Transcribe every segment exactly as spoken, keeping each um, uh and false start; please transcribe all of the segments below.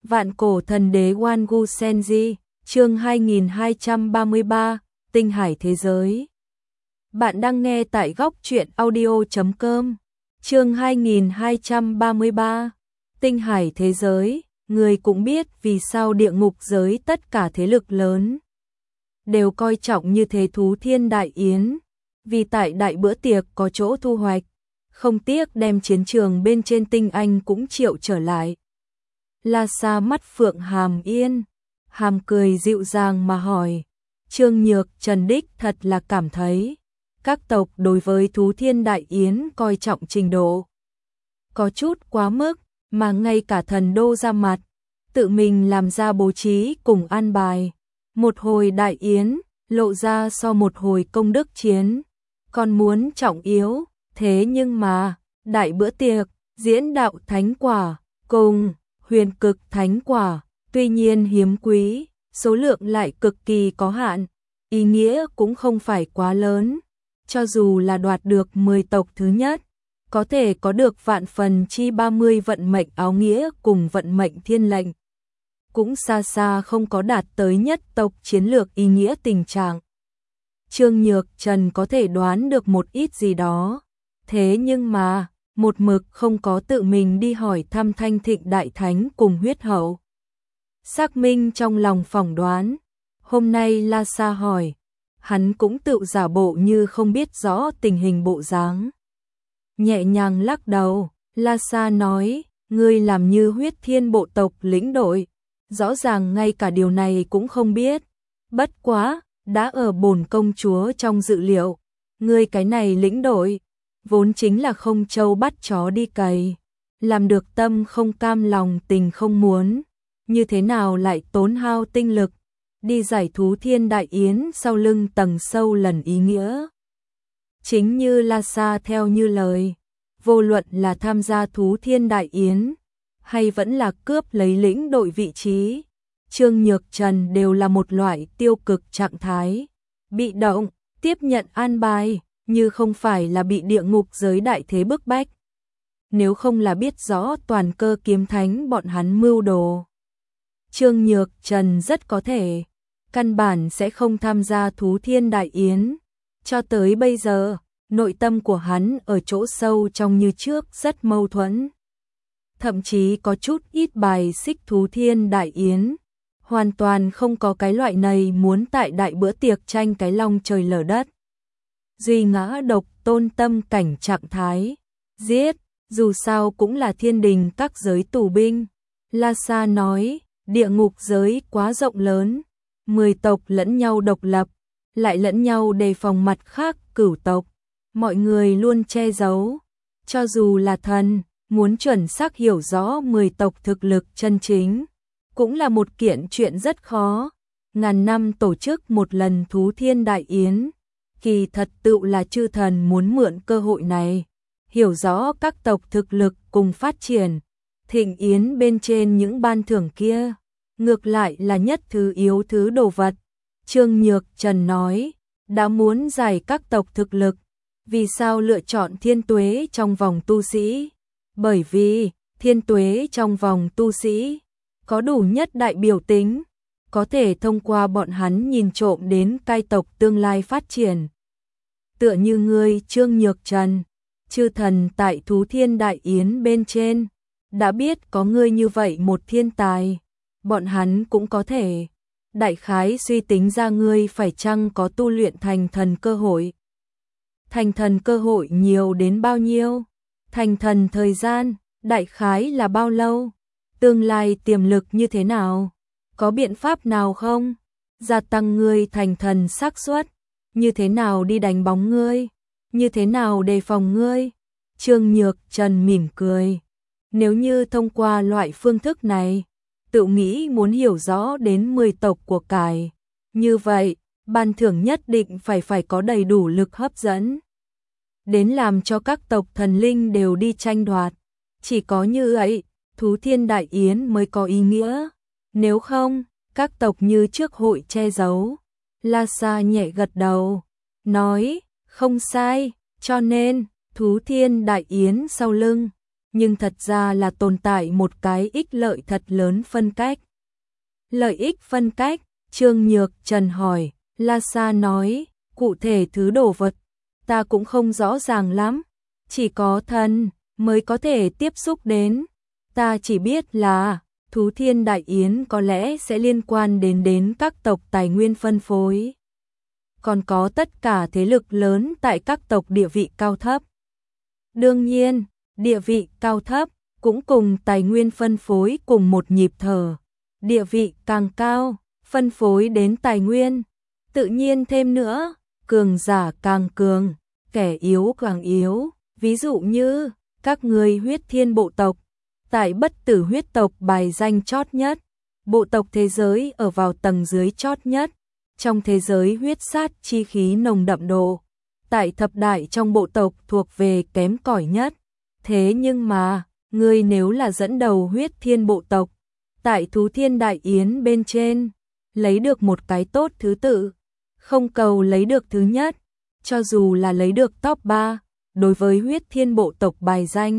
Vạn cổ thần đế Wangu Senji, chương hai nghìn hai trăm ba mươi ba, Tinh hải thế giới. Bạn đang nghe tại góc truyện audio chấm com, chương hai nghìn hai trăm ba mươi ba, Tinh hải thế giới. Người cũng biết vì sao địa ngục giới tất cả thế lực lớn đều coi trọng như thế thú thiên đại yến, vì tại đại bữa tiệc có chỗ thu hoạch, không tiếc đem chiến trường bên trên tinh anh cũng triệu trở lại. La Sa mắt phượng hàm yên, hàm cười dịu dàng mà hỏi, Trương Nhược Trần đích thật là cảm thấy các tộc đối với thú thiên đại yến coi trọng trình độ có chút quá mức, mà ngay cả thần đô ra mặt, tự mình làm ra bố trí cùng an bài. Một hồi đại yến, lộ ra so một hồi công đức chiến, còn muốn trọng yếu, thế nhưng mà, đại bữa tiệc, diễn đạo thánh quả, cùng huyền cực thánh quả, tuy nhiên hiếm quý, số lượng lại cực kỳ có hạn, ý nghĩa cũng không phải quá lớn, cho dù là đoạt được mười tộc thứ nhất, có thể có được vạn phần chi ba mươi vận mệnh áo nghĩa cùng vận mệnh thiên lệnh, cũng xa xa không có đạt tới nhất tộc chiến lược ý nghĩa tình trạng. Trương Nhược Trần có thể đoán được một ít gì đó, thế nhưng mà, một mực không có tự mình đi hỏi thăm Thanh Thịnh Đại Thánh cùng huyết hậu. Xác minh trong lòng phỏng đoán, hôm nay La Sa hỏi, hắn cũng tự giả bộ như không biết rõ tình hình bộ dáng. Nhẹ nhàng lắc đầu, La Sa nói, ngươi làm như huyết thiên bộ tộc lĩnh đội, rõ ràng ngay cả điều này cũng không biết. Bất quá, đã ở bổn công chúa trong dự liệu, ngươi cái này lĩnh đội, vốn chính là không trâu bắt chó đi cày, làm được tâm không cam lòng tình không muốn, như thế nào lại tốn hao tinh lực, đi giải thú thiên đại yến sau lưng tầng sâu lần ý nghĩa. Chính như La Sa theo như lời, vô luận là tham gia thú thiên đại yến, hay vẫn là cướp lấy lĩnh đội vị trí, Trương Nhược Trần đều là một loại tiêu cực trạng thái, bị động, tiếp nhận an bài, như không phải là bị địa ngục giới đại thế bức bách. Nếu không là biết rõ toàn cơ kiếm thánh bọn hắn mưu đồ, Trương Nhược Trần rất có thể, căn bản sẽ không tham gia thú thiên đại yến. Cho tới bây giờ, nội tâm của hắn ở chỗ sâu trong như trước rất mâu thuẫn. Thậm chí có chút ít bài xích thú thiên đại yến, hoàn toàn không có cái loại này muốn tại đại bữa tiệc tranh cái long trời lở đất. Duy ngã độc tôn tâm cảnh trạng thái, giết, dù sao cũng là thiên đình các giới tù binh. La Sa nói, địa ngục giới quá rộng lớn, mười tộc lẫn nhau độc lập, lại lẫn nhau đề phòng mặt khác cửu tộc, mọi người luôn che giấu, cho dù là thần, muốn chuẩn xác hiểu rõ mười tộc thực lực chân chính, cũng là một kiện chuyện rất khó. Ngàn năm tổ chức một lần thú thiên đại yến, kỳ thật tựu là chư thần muốn mượn cơ hội này, hiểu rõ các tộc thực lực cùng phát triển. Thịnh yến bên trên những ban thưởng kia, ngược lại là nhất thứ yếu thứ đồ vật. Trương Nhược Trần nói, đã muốn giải các tộc thực lực, vì sao lựa chọn thiên tuế trong vòng tu sĩ? Bởi vì, thiên tuế trong vòng tu sĩ, có đủ nhất đại biểu tính, có thể thông qua bọn hắn nhìn trộm đến cai tộc tương lai phát triển. Tựa như ngươi Trương Nhược Trần, chư thần tại thú thiên đại yến bên trên, đã biết có ngươi như vậy một thiên tài, bọn hắn cũng có thể đại khái suy tính ra ngươi phải chăng có tu luyện thành thần cơ hội. Thành thần cơ hội nhiều đến bao nhiêu? Thành thần thời gian, đại khái là bao lâu? Tương lai tiềm lực như thế nào? Có biện pháp nào không? Gia tăng ngươi thành thần xác suất, như thế nào đi đánh bóng ngươi? Như thế nào đề phòng ngươi? Trương Nhược Trần mỉm cười. Nếu như thông qua loại phương thức này, tự nghĩ muốn hiểu rõ đến mười tộc của cải, như vậy, ban thưởng nhất định phải phải có đầy đủ lực hấp dẫn, đến làm cho các tộc thần linh đều đi tranh đoạt. Chỉ có như vậy, thú thiên đại yến mới có ý nghĩa. Nếu không, các tộc như trước hội che giấu. La Sa nhẹ gật đầu, nói, không sai, cho nên, thú thiên đại yến sau lưng, nhưng thật ra là tồn tại một cái ích lợi thật lớn phân cách. Lợi ích phân cách, Trương Nhược Trần hỏi, Lhasa nói, cụ thể thứ đồ vật, ta cũng không rõ ràng lắm, chỉ có thần mới có thể tiếp xúc đến, ta chỉ biết là Thú Thiên Đại Yến có lẽ sẽ liên quan đến đến các tộc tài nguyên phân phối. Còn có tất cả thế lực lớn tại các tộc địa vị cao thấp. Đương nhiên, địa vị cao thấp cũng cùng tài nguyên phân phối cùng một nhịp thở. Địa vị càng cao, phân phối đến tài nguyên. Tự nhiên thêm nữa, cường giả càng cường, kẻ yếu càng yếu. Ví dụ như, các người huyết thiên bộ tộc, tại bất tử huyết tộc bài danh chót nhất. Bộ tộc thế giới ở vào tầng dưới chót nhất. Trong thế giới huyết sát chi khí nồng đậm độ. Tại thập đại trong bộ tộc thuộc về kém cỏi nhất. Thế nhưng mà, ngươi nếu là dẫn đầu huyết thiên bộ tộc, tại Thú Thiên Đại Yến bên trên, lấy được một cái tốt thứ tự, không cầu lấy được thứ nhất, cho dù là lấy được top ba, đối với huyết thiên bộ tộc bài danh,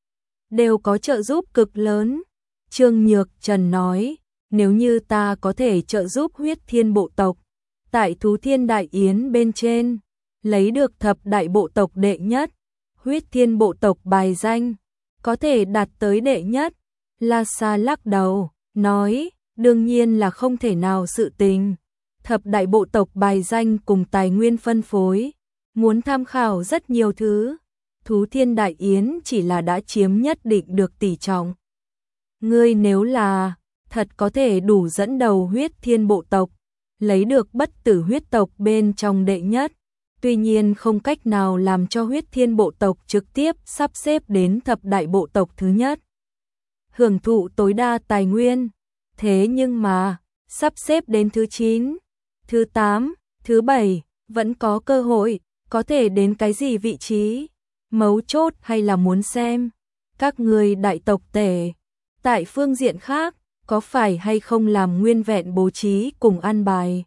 đều có trợ giúp cực lớn. Trương Nhược Trần nói, nếu như ta có thể trợ giúp huyết thiên bộ tộc, tại Thú Thiên Đại Yến bên trên, lấy được thập đại bộ tộc đệ nhất, huyết thiên bộ tộc bài danh, có thể đạt tới đệ nhất. Lhasa lắc đầu, nói, đương nhiên là không thể nào sự tình. Thập đại bộ tộc bài danh cùng tài nguyên phân phối, muốn tham khảo rất nhiều thứ. Thú Thiên Đại Yến chỉ là đã chiếm nhất định được tỷ trọng. Ngươi nếu là thật có thể đủ dẫn đầu huyết thiên bộ tộc, lấy được bất tử huyết tộc bên trong đệ nhất, tuy nhiên không cách nào làm cho huyết thiên bộ tộc trực tiếp sắp xếp đến thập đại bộ tộc thứ nhất, hưởng thụ tối đa tài nguyên. Thế nhưng mà, sắp xếp đến thứ chín, thứ tám, thứ bảy, vẫn có cơ hội, có thể đến cái gì vị trí. Mấu chốt hay là muốn xem, các người đại tộc tể, tại phương diện khác, có phải hay không làm nguyên vẹn bố trí cùng an bài.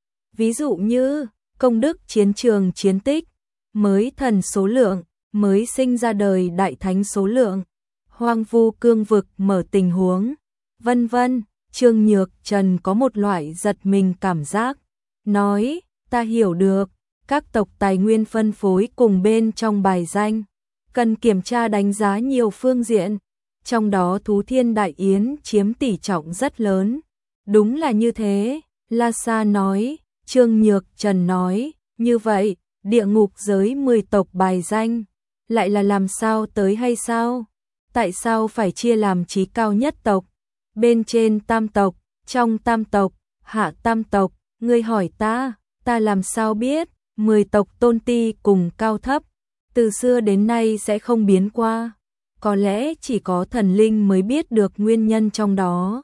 Ví dụ như, công đức chiến trường chiến tích, mới thần số lượng, mới sinh ra đời đại thánh số lượng, hoang vu cương vực mở tình huống, vân vân. Trương Nhược Trần có một loại giật mình cảm giác, nói, ta hiểu được, các tộc tài nguyên phân phối cùng bên trong bài danh, cần kiểm tra đánh giá nhiều phương diện, trong đó Thú Thiên Đại Yến chiếm tỷ trọng rất lớn. Đúng là như thế, Lhasa nói. Trương Nhược Trần nói, như vậy, địa ngục giới mười tộc bài danh, lại là làm sao tới hay sao? Tại sao phải chia làm trí cao nhất tộc, bên trên tam tộc, trong tam tộc, hạ tam tộc? Ngươi hỏi ta, ta làm sao biết? Mười tộc tôn ti cùng cao thấp, từ xưa đến nay sẽ không biến qua. Có lẽ chỉ có thần linh mới biết được nguyên nhân trong đó.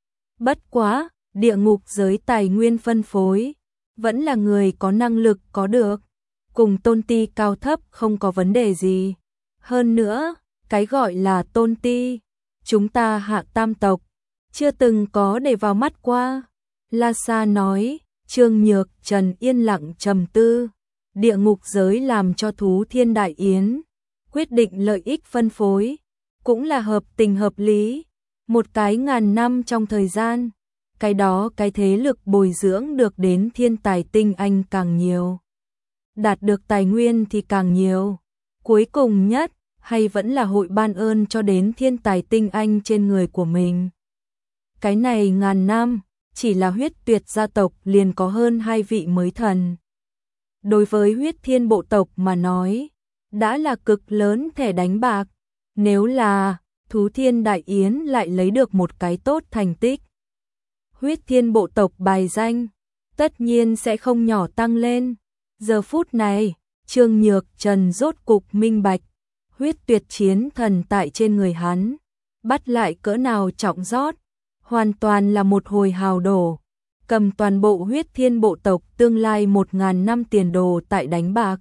Bất quá, địa ngục giới tài nguyên phân phối, vẫn là người có năng lực có được, cùng tôn ti cao thấp không có vấn đề gì. Hơn nữa, cái gọi là tôn ti, chúng ta hạ tam tộc, chưa từng có để vào mắt qua. Lhasa nói. Trương Nhược Trần yên lặng trầm tư, địa ngục giới làm cho Thú Thiên Đại Yến quyết định lợi ích phân phối, cũng là hợp tình hợp lý. Một cái ngàn năm trong thời gian, cái đó cái thế lực bồi dưỡng được đến thiên tài tinh anh càng nhiều, đạt được tài nguyên thì càng nhiều. Cuối cùng nhất, hay vẫn là hội ban ơn cho đến thiên tài tinh anh trên người của mình. Cái này ngàn năm, chỉ là huyết tuyệt gia tộc liền có hơn hai vị mới thần. Đối với huyết thiên bộ tộc mà nói, đã là cực lớn thẻ đánh bạc. Nếu là Thú Thiên Đại Yến lại lấy được một cái tốt thành tích, huyết thiên bộ tộc bài danh, tất nhiên sẽ không nhỏ tăng lên. Giờ phút này, Trương Nhược Trần rốt cục minh bạch, huyết tuyệt chiến thần tại trên người hắn, bắt lại cỡ nào trọng rót, hoàn toàn là một hồi hào đổ, cầm toàn bộ huyết thiên bộ tộc tương lai một ngàn năm tiền đồ tại đánh bạc.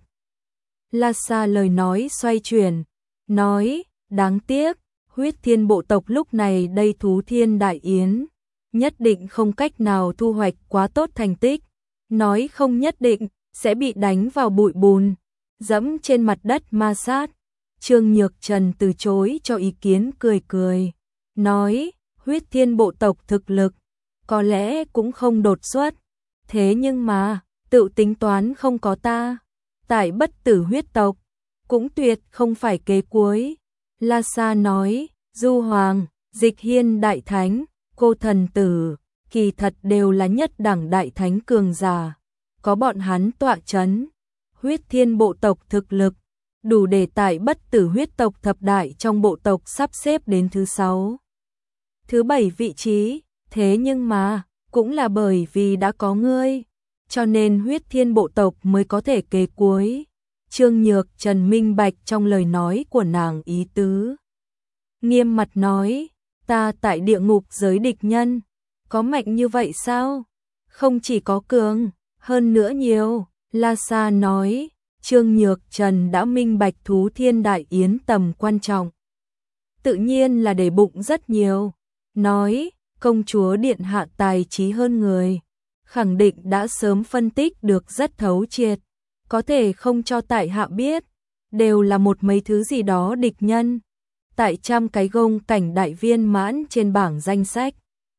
Lhasa lời nói xoay chuyển, nói, đáng tiếc, huyết thiên bộ tộc lúc này đây Thú Thiên Đại Yến, nhất định không cách nào thu hoạch quá tốt thành tích, nói không nhất định, sẽ bị đánh vào bụi bùn, dẫm trên mặt đất ma sát. Trương Nhược Trần từ chối cho ý kiến cười cười, nói, huyết thiên bộ tộc thực lực, có lẽ cũng không đột xuất, thế nhưng mà, tự tính toán không có ta, tại bất tử huyết tộc, cũng tuyệt không phải kế cuối. La Sa nói, Du Hoàng, Dịch Hiên Đại Thánh, Cô Thần Tử, kỳ thật đều là nhất đẳng Đại Thánh cường giả, có bọn hắn tọa chấn, huyết thiên bộ tộc thực lực, đủ để tại bất tử huyết tộc thập đại trong bộ tộc sắp xếp đến thứ sáu. Thứ bảy vị trí, thế nhưng mà, cũng là bởi vì đã có ngươi, cho nên huyết thiên bộ tộc mới có thể kế cuối. Trương Nhược Trần minh bạch trong lời nói của nàng ý tứ. Nghiêm mặt nói, ta tại địa ngục giới địch nhân, có mạnh như vậy sao? Không chỉ có cường, hơn nữa nhiều. La Sa nói, Trương Nhược Trần đã minh bạch thú thiên đại yến tầm quan trọng. Tự nhiên là để bụng rất nhiều. Nói, công chúa điện hạ tài trí hơn người, khẳng định đã sớm phân tích được rất thấu triệt, có thể không cho tại hạ biết, đều là một mấy thứ gì đó địch nhân. Tại trăm cái gông cảnh đại viên mãn trên bảng danh sách,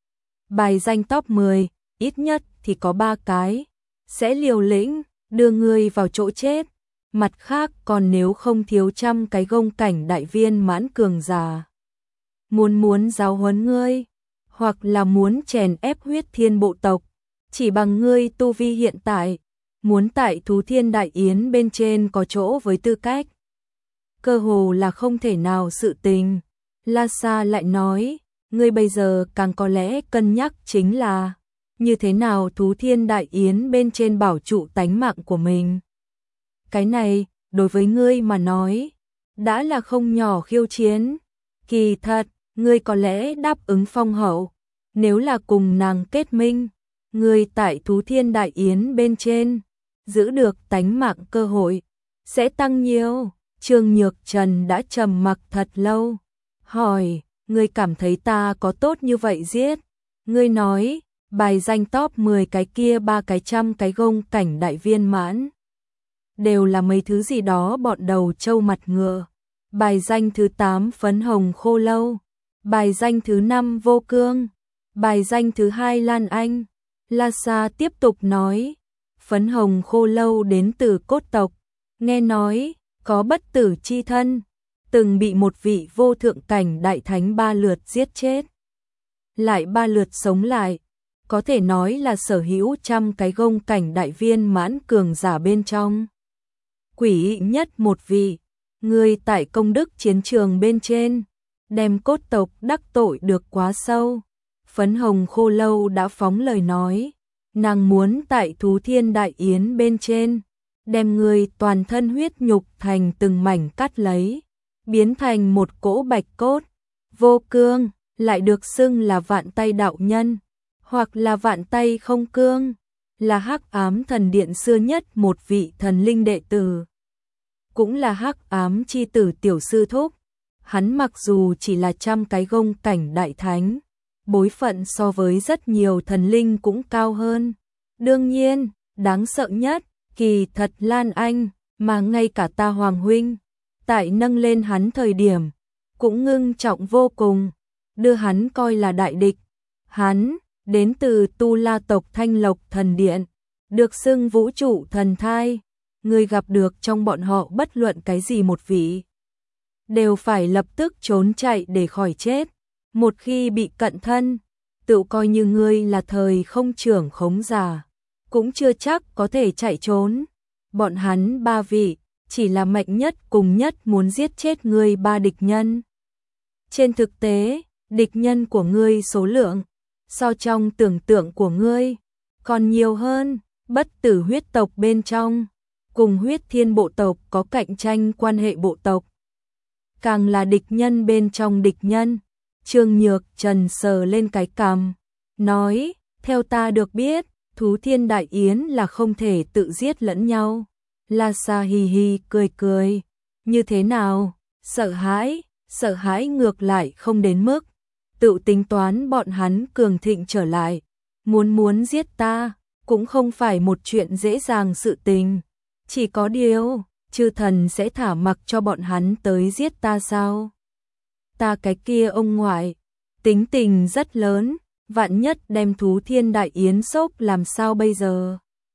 bài danh top mười, ít nhất thì có ba cái, sẽ liều lĩnh, đưa ngươi vào chỗ chết. Mặt khác còn nếu không thiếu trăm cái gông cảnh đại viên mãn cường giả, muốn muốn giáo huấn ngươi, hoặc là muốn chèn ép huyết thiên bộ tộc, chỉ bằng ngươi tu vi hiện tại, muốn tại thú thiên đại yến bên trên có chỗ với tư cách, cơ hồ là không thể nào sự tình. La Sa lại nói, ngươi bây giờ càng có lẽ cân nhắc chính là như thế nào thú thiên đại yến bên trên bảo trụ tánh mạng của mình. Cái này, đối với ngươi mà nói, đã là không nhỏ khiêu chiến. Kỳ thật, ngươi có lẽ đáp ứng phong hậu, nếu là cùng nàng kết minh, ngươi tại thú thiên đại yến bên trên, giữ được tánh mạng cơ hội, sẽ tăng nhiều. Trương Nhược Trần đã trầm mặc thật lâu, hỏi, ngươi cảm thấy ta có tốt như vậy giết? Ngươi nói, bài danh top mười cái kia ba cái trăm cái gông cảnh đại viên mãn, đều là mấy thứ gì đó bọn đầu trâu mặt ngựa. Bài danh thứ tám phấn hồng khô lâu, bài danh thứ năm vô cương, bài danh thứ hai Lan Anh. La Sa tiếp tục nói, phấn hồng khô lâu đến từ cốt tộc, nghe nói, có bất tử chi thân, từng bị một vị vô thượng cảnh đại thánh ba lượt giết chết, lại ba lượt sống lại, có thể nói là sở hữu trăm cái gông cảnh đại viên mãn cường giả bên trong. Quỷ nhất một vị, người tại công đức chiến trường bên trên, đem cốt tộc đắc tội được quá sâu. Phấn hồng khô lâu đã phóng lời nói, nàng muốn tại thú thiên đại yến bên trên, đem người toàn thân huyết nhục thành từng mảnh cắt lấy, biến thành một cỗ bạch cốt. Vô cương, lại được xưng là vạn tay đạo nhân, hoặc là vạn tay không cương, là hắc ám thần điện xưa nhất một vị thần linh đệ tử, cũng là hắc ám chi tử tiểu sư thúc. Hắn mặc dù chỉ là trăm cái gông cảnh đại thánh, bối phận so với rất nhiều thần linh cũng cao hơn. Đương nhiên, đáng sợ nhất, kỳ thật Lan Anh, mà ngay cả ta Hoàng huynh, tại nâng lên hắn thời điểm, cũng ngưng trọng vô cùng, đưa hắn coi là đại địch. Hắn, đến từ Tu La tộc Thanh Lộc thần điện, được xưng vũ trụ thần thai, người gặp được trong bọn họ bất luận cái gì một vị, đều phải lập tức trốn chạy để khỏi chết. Một khi bị cận thân, tự coi như ngươi là thời không trưởng khống giả, cũng chưa chắc có thể chạy trốn. Bọn hắn ba vị, chỉ là mạnh nhất cùng nhất muốn giết chết ngươi ba địch nhân. Trên thực tế, địch nhân của ngươi số lượng, so trong tưởng tượng của ngươi, còn nhiều hơn. Bất tử huyết tộc bên trong, cùng huyết thiên bộ tộc có cạnh tranh quan hệ bộ tộc, càng là địch nhân bên trong địch nhân. Trương Nhược Trần sờ lên cái cằm, nói, theo ta được biết, thú thiên đại yến là không thể tự giết lẫn nhau. La Sa hì hì cười cười, như thế nào, sợ hãi, sợ hãi ngược lại không đến mức, tự tính toán bọn hắn cường thịnh trở lại, muốn muốn giết ta, cũng không phải một chuyện dễ dàng sự tình. Chỉ có điều, chư thần sẽ thả mặc cho bọn hắn tới giết ta sao? Ta cái kia ông ngoại, tính tình rất lớn, vạn nhất đem thú thiên đại yến sốc làm sao bây giờ?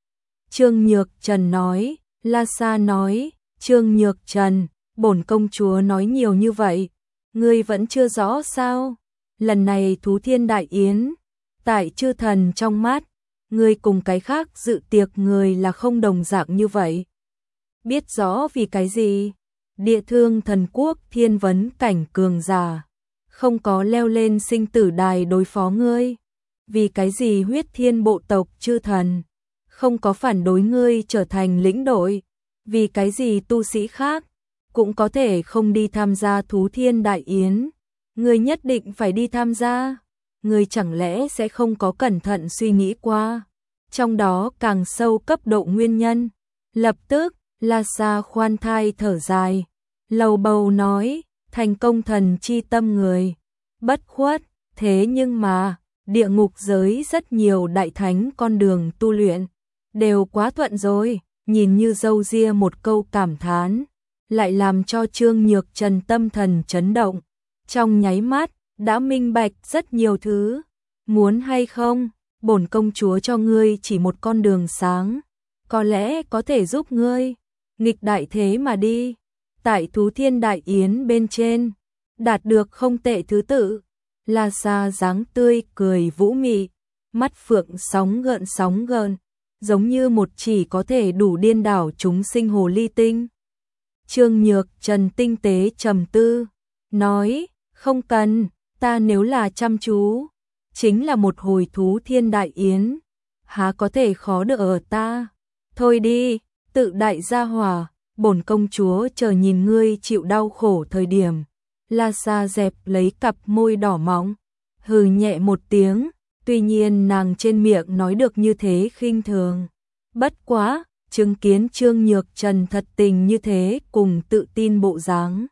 Trương Nhược Trần nói, La Sa nói, Trương Nhược Trần, bổn công chúa nói nhiều như vậy, ngươi vẫn chưa rõ sao? Lần này thú thiên đại yến, tại chư thần trong mắt, ngươi cùng cái khác dự tiệc người là không đồng dạng như vậy. Biết rõ vì cái gì? Địa thương thần quốc thiên vấn cảnh cường giả, không có leo lên sinh tử đài đối phó ngươi. Vì cái gì huyết thiên bộ tộc chư thần, không có phản đối ngươi trở thành lĩnh đội. Vì cái gì tu sĩ khác, cũng có thể không đi tham gia thú thiên đại yến. Ngươi nhất định phải đi tham gia. Ngươi chẳng lẽ sẽ không có cẩn thận suy nghĩ qua, trong đó càng sâu cấp độ nguyên nhân. Lập tức, La Sa khoan thai thở dài, lầu bầu nói, thành công thần chi tâm người, bất khuất, thế nhưng mà, địa ngục giới rất nhiều đại thánh con đường tu luyện, đều quá thuận rồi, nhìn như dâu ria một câu cảm thán, lại làm cho Trương Nhược Trần tâm thần chấn động, trong nháy mắt, đã minh bạch rất nhiều thứ, muốn hay không, bổn công chúa cho ngươi chỉ một con đường sáng, có lẽ có thể giúp ngươi, nghịch đại thế mà đi, tại thú thiên đại yến bên trên, đạt được không tệ thứ tự. La Sa dáng tươi cười vũ mị, mắt phượng sóng gợn sóng gợn, giống như một chỉ có thể đủ điên đảo chúng sinh hồ ly tinh. Trương Nhược Trần tinh tế trầm tư, nói, không cần, ta nếu là chăm chú, chính là một hồi thú thiên đại yến, há có thể khó được ở ta. Thôi đi, tự đại gia hỏa, bổn công chúa chờ nhìn ngươi chịu đau khổ thời điểm. La Sa dẹp lấy cặp môi đỏ mọng, hừ nhẹ một tiếng, tuy nhiên nàng trên miệng nói được như thế khinh thường. Bất quá, chứng kiến Trương Nhược Trần thật tình như thế cùng tự tin bộ dáng.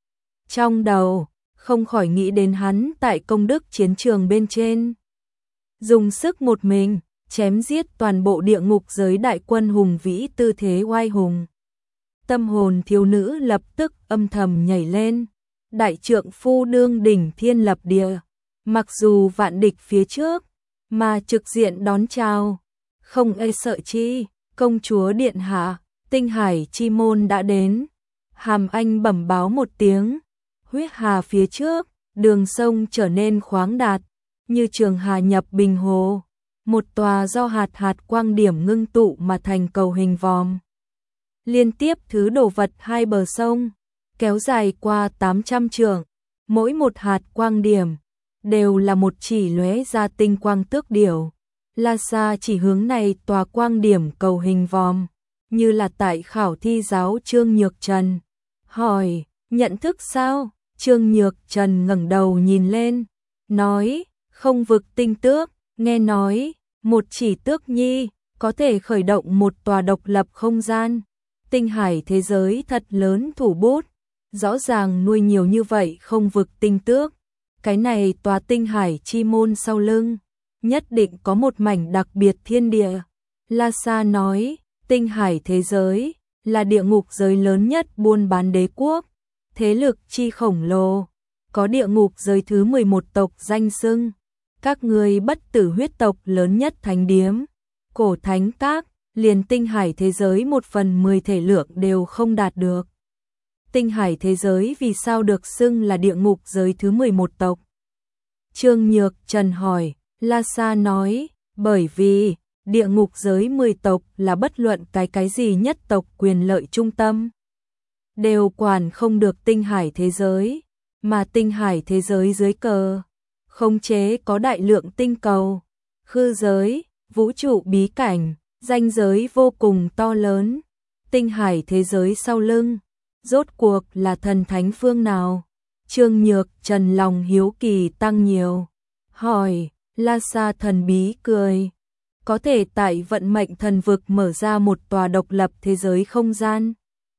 Trong đầu, không khỏi nghĩ đến hắn tại công đức chiến trường bên trên. Dùng sức một mình, chém giết toàn bộ địa ngục giới đại quân hùng vĩ tư thế oai hùng. Tâm hồn thiếu nữ lập tức âm thầm nhảy lên. Đại trượng phu đương đỉnh thiên lập địa, mặc dù vạn địch phía trước, mà trực diện đón chào, không e sợ chi, công chúa điện hạ, tinh hải chi môn đã đến. Hàm Anh bẩm báo một tiếng, huyết hà phía trước, đường sông trở nên khoáng đạt, như trường hà nhập bình hồ, một tòa do hạt hạt quang điểm ngưng tụ mà thành cầu hình vòm. Liên tiếp thứ đồ vật hai bờ sông, kéo dài qua tám trăm trượng, mỗi một hạt quang điểm đều là một chỉ lóe ra tinh quang tước điểu. La Sa chỉ hướng này tòa quang điểm cầu hình vòm, như là tại khảo thi giáo Trương Nhược Trần. Hỏi, nhận thức sao? Trương Nhược Trần ngẩng đầu nhìn lên, nói, không vực tinh tước, nghe nói, một chỉ tước nhi, có thể khởi động một tòa độc lập không gian. Tinh hải thế giới thật lớn thủ bút, rõ ràng nuôi nhiều như vậy không vực tinh tước. Cái này tòa tinh hải chi môn sau lưng, nhất định có một mảnh đặc biệt thiên địa. La Sa nói, tinh hải thế giới, là địa ngục giới lớn nhất buôn bán đế quốc, thế lực chi khổng lồ, có địa ngục giới thứ mười một tộc danh xưng, các ngươi bất tử huyết tộc lớn nhất thánh điếm, cổ thánh các, liền tinh hải thế giới một phần mười thể lượng đều không đạt được. Tinh hải thế giới vì sao được xưng là địa ngục giới thứ mười một tộc? Trương Nhược Trần hỏi, La Sa nói, bởi vì địa ngục giới mười tộc là bất luận cái cái gì nhất tộc quyền lợi trung tâm, đều quản không được tinh hải thế giới, mà tinh hải thế giới dưới cờ, khống chế có đại lượng tinh cầu, khư giới, vũ trụ bí cảnh, ranh giới vô cùng to lớn. Tinh hải thế giới sau lưng, rốt cuộc là thần thánh phương nào? Trương Nhược Trần lòng hiếu kỳ tăng nhiều, hỏi. La Sa thần bí cười, có thể tại vận mệnh thần vực mở ra một tòa độc lập thế giới không gian,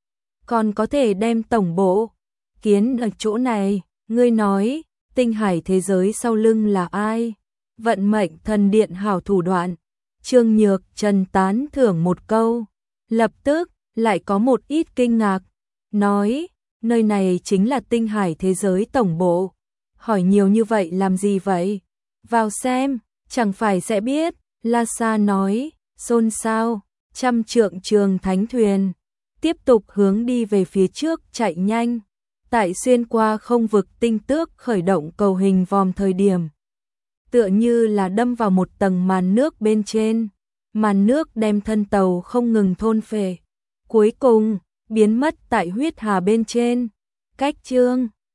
còn có thể đem tổng bộ kiến ở chỗ này. Ngươi nói, tinh hải thế giới sau lưng là ai? Vận mệnh thần điện hảo thủ đoạn. Trương Nhược Trần tán thưởng một câu, lập tức lại có một ít kinh ngạc, nói, nơi này chính là tinh hải thế giới tổng bộ. Hỏi nhiều như vậy làm gì vậy? Vào xem, chẳng phải sẽ biết. La Sa nói, xôn xao, trăm trượng trường thánh thuyền. Tiếp tục hướng đi về phía trước chạy nhanh. Tại xuyên qua không vực tinh tước khởi động cầu hình vòm thời điểm. Tựa như là đâm vào một tầng màn nước bên trên. Màn nước đem thân tàu không ngừng thôn phệ. Cuối cùng, biến mất tại huyết hà bên trên. Cách chương